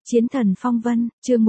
Chiến thần phong vân, chương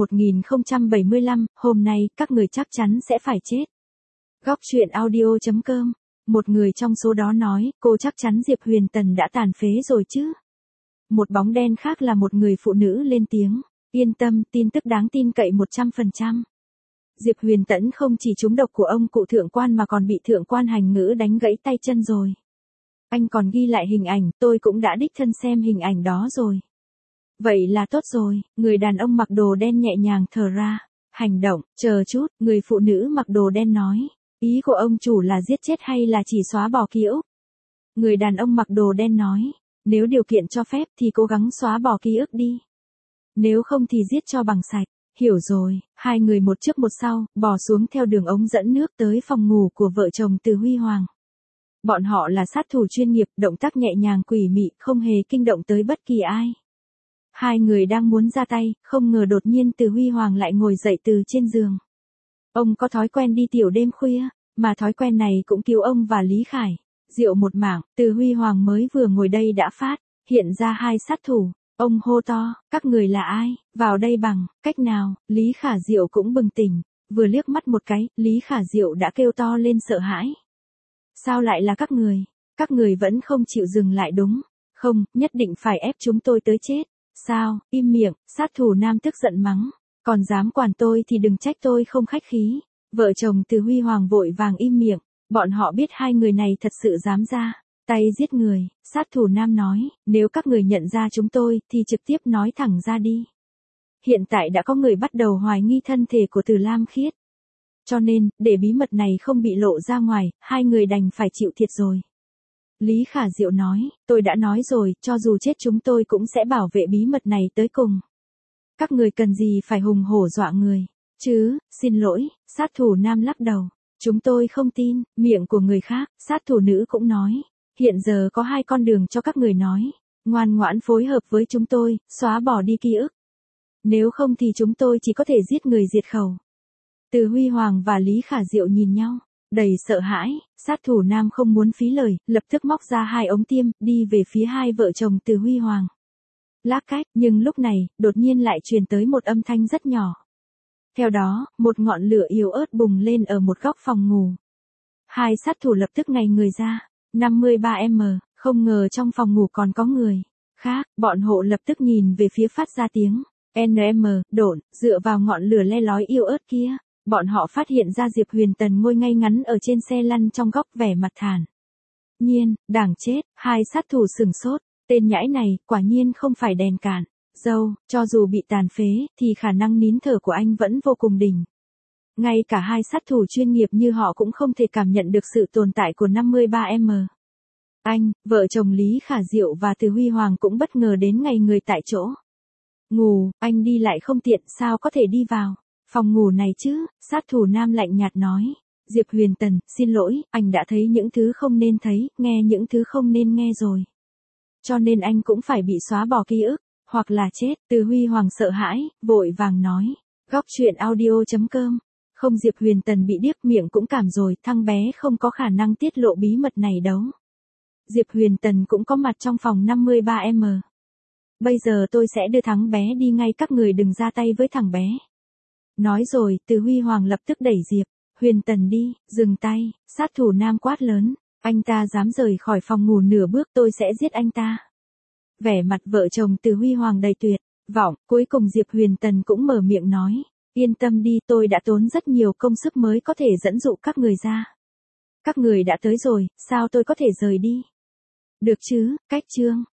1075, hôm nay, các người chắc chắn sẽ phải chết. Góc truyện audio.com. Một người trong số đó nói, cô chắc chắn Diệp Huyền Tần đã tàn phế rồi chứ. Một bóng đen khác là một người phụ nữ lên tiếng. Yên tâm, tin tức đáng tin cậy 100%. Diệp Huyền Tẫn không chỉ trúng độc của ông cụ thượng quan mà còn bị thượng quan Hành Ngữ đánh gãy tay chân rồi. Anh còn ghi lại hình ảnh, tôi cũng đã đích thân xem hình ảnh đó rồi. Vậy là tốt rồi, người đàn ông mặc đồ đen nhẹ nhàng thở ra. Hành động, chờ chút, người phụ nữ mặc đồ đen nói. Ý của ông chủ là giết chết hay là chỉ xóa bỏ ký ức? Người đàn ông mặc đồ đen nói. Nếu điều kiện cho phép thì cố gắng xóa bỏ ký ức đi. Nếu không thì giết cho bằng sạch. Hiểu rồi, hai người một trước một sau, bò xuống theo đường ống dẫn nước tới phòng ngủ của vợ chồng Từ Huy Hoàng. Bọn họ là sát thủ chuyên nghiệp, động tác nhẹ nhàng quỷ mị, không hề kinh động tới bất kỳ ai. Hai người đang muốn ra tay, không ngờ đột nhiên Từ Huy Hoàng lại ngồi dậy từ trên giường. Ông có thói quen đi tiểu đêm khuya, mà thói quen này cũng cứu ông và Lý Khải. Rượu một mảng, Từ Huy Hoàng mới vừa ngồi đây đã phát, hiện ra hai sát thủ. Ông hô to, các người là ai, vào đây bằng, cách nào, Lý Khả Diệu cũng bừng tỉnh, vừa liếc mắt một cái, Lý Khả Diệu đã kêu to lên sợ hãi. Sao lại là các người vẫn không chịu dừng lại đúng, không, nhất định phải ép chúng tôi tới chết, sao, im miệng, sát thủ nam tức giận mắng, còn dám quản tôi thì đừng trách tôi không khách khí, vợ chồng Từ Huy Hoàng vội vàng im miệng, bọn họ biết hai người này thật sự dám ra tay giết người, sát thủ nam nói, nếu các người nhận ra chúng tôi, thì trực tiếp nói thẳng ra đi. Hiện tại đã có người bắt đầu hoài nghi thân thể của Từ Lam Khiết. Cho nên, để bí mật này không bị lộ ra ngoài, hai người đành phải chịu thiệt rồi. Lý Khả Diệu nói, tôi đã nói rồi, cho dù chết chúng tôi cũng sẽ bảo vệ bí mật này tới cùng. Các người cần gì phải hùng hổ dọa người, chứ, xin lỗi, sát thủ nam lắc đầu. Chúng tôi không tin, miệng của người khác, sát thủ nữ cũng nói. Hiện giờ có hai con đường cho các người nói. Ngoan ngoãn phối hợp với chúng tôi, xóa bỏ đi ký ức. Nếu không thì chúng tôi chỉ có thể giết người diệt khẩu. Từ Huy Hoàng và Lý Khả Diệu nhìn nhau, đầy sợ hãi, sát thủ nam không muốn phí lời, lập tức móc ra hai ống tiêm, đi về phía hai vợ chồng Từ Huy Hoàng. Lác cách, nhưng lúc này, đột nhiên lại truyền tới một âm thanh rất nhỏ. Theo đó, một ngọn lửa yếu ớt bùng lên ở một góc phòng ngủ. Hai sát thủ lập tức ngay người ra. 53M, không ngờ trong phòng ngủ còn có người khác, bọn hộ lập tức nhìn về phía phát ra tiếng. NM, độn, dựa vào ngọn lửa le lói yếu ớt kia, bọn họ phát hiện ra Diệp Huyền Tần ngồi ngay ngắn ở trên xe lăn trong góc vẻ mặt thản nhiên, đảng chết, hai sát thủ sừng sốt, tên nhãi này, quả nhiên không phải đèn cạn, dâu, cho dù bị tàn phế, thì khả năng nín thở của anh vẫn vô cùng đỉnh. Ngay cả hai sát thủ chuyên nghiệp như họ cũng không thể cảm nhận được sự tồn tại của 53M. Anh, vợ chồng Lý Khả Diệu và Từ Huy Hoàng cũng bất ngờ đến ngay người tại chỗ. Ngủ, anh đi lại không tiện, sao có thể đi vào phòng ngủ này chứ, sát thủ nam lạnh nhạt nói. Diệp Huyền Tần, xin lỗi, anh đã thấy những thứ không nên thấy, nghe những thứ không nên nghe rồi. Cho nên anh cũng phải bị xóa bỏ ký ức, hoặc là chết. Từ Huy Hoàng sợ hãi, vội vàng nói. Góc truyện audio.com. Không, Diệp Huyền Tần bị điếc miệng cũng cảm rồi, thằng bé không có khả năng tiết lộ bí mật này đâu. Diệp Huyền Tần cũng có mặt trong phòng 53M. Bây giờ tôi sẽ đưa thằng bé đi ngay, các người đừng ra tay với thằng bé. Nói rồi, Từ Huy Hoàng lập tức đẩy Diệp Huyền Tần đi, dừng tay, sát thủ nam quát lớn. Anh ta dám rời khỏi phòng ngủ nửa bước tôi sẽ giết anh ta. Vẻ mặt vợ chồng Từ Huy Hoàng đầy tuyệt vọng, cuối cùng Diệp Huyền Tần cũng mở miệng nói. Yên tâm đi, tôi đã tốn rất nhiều công sức mới có thể dẫn dụ các người ra. Các người đã tới rồi, sao tôi có thể rời đi? Được chứ, cách chương.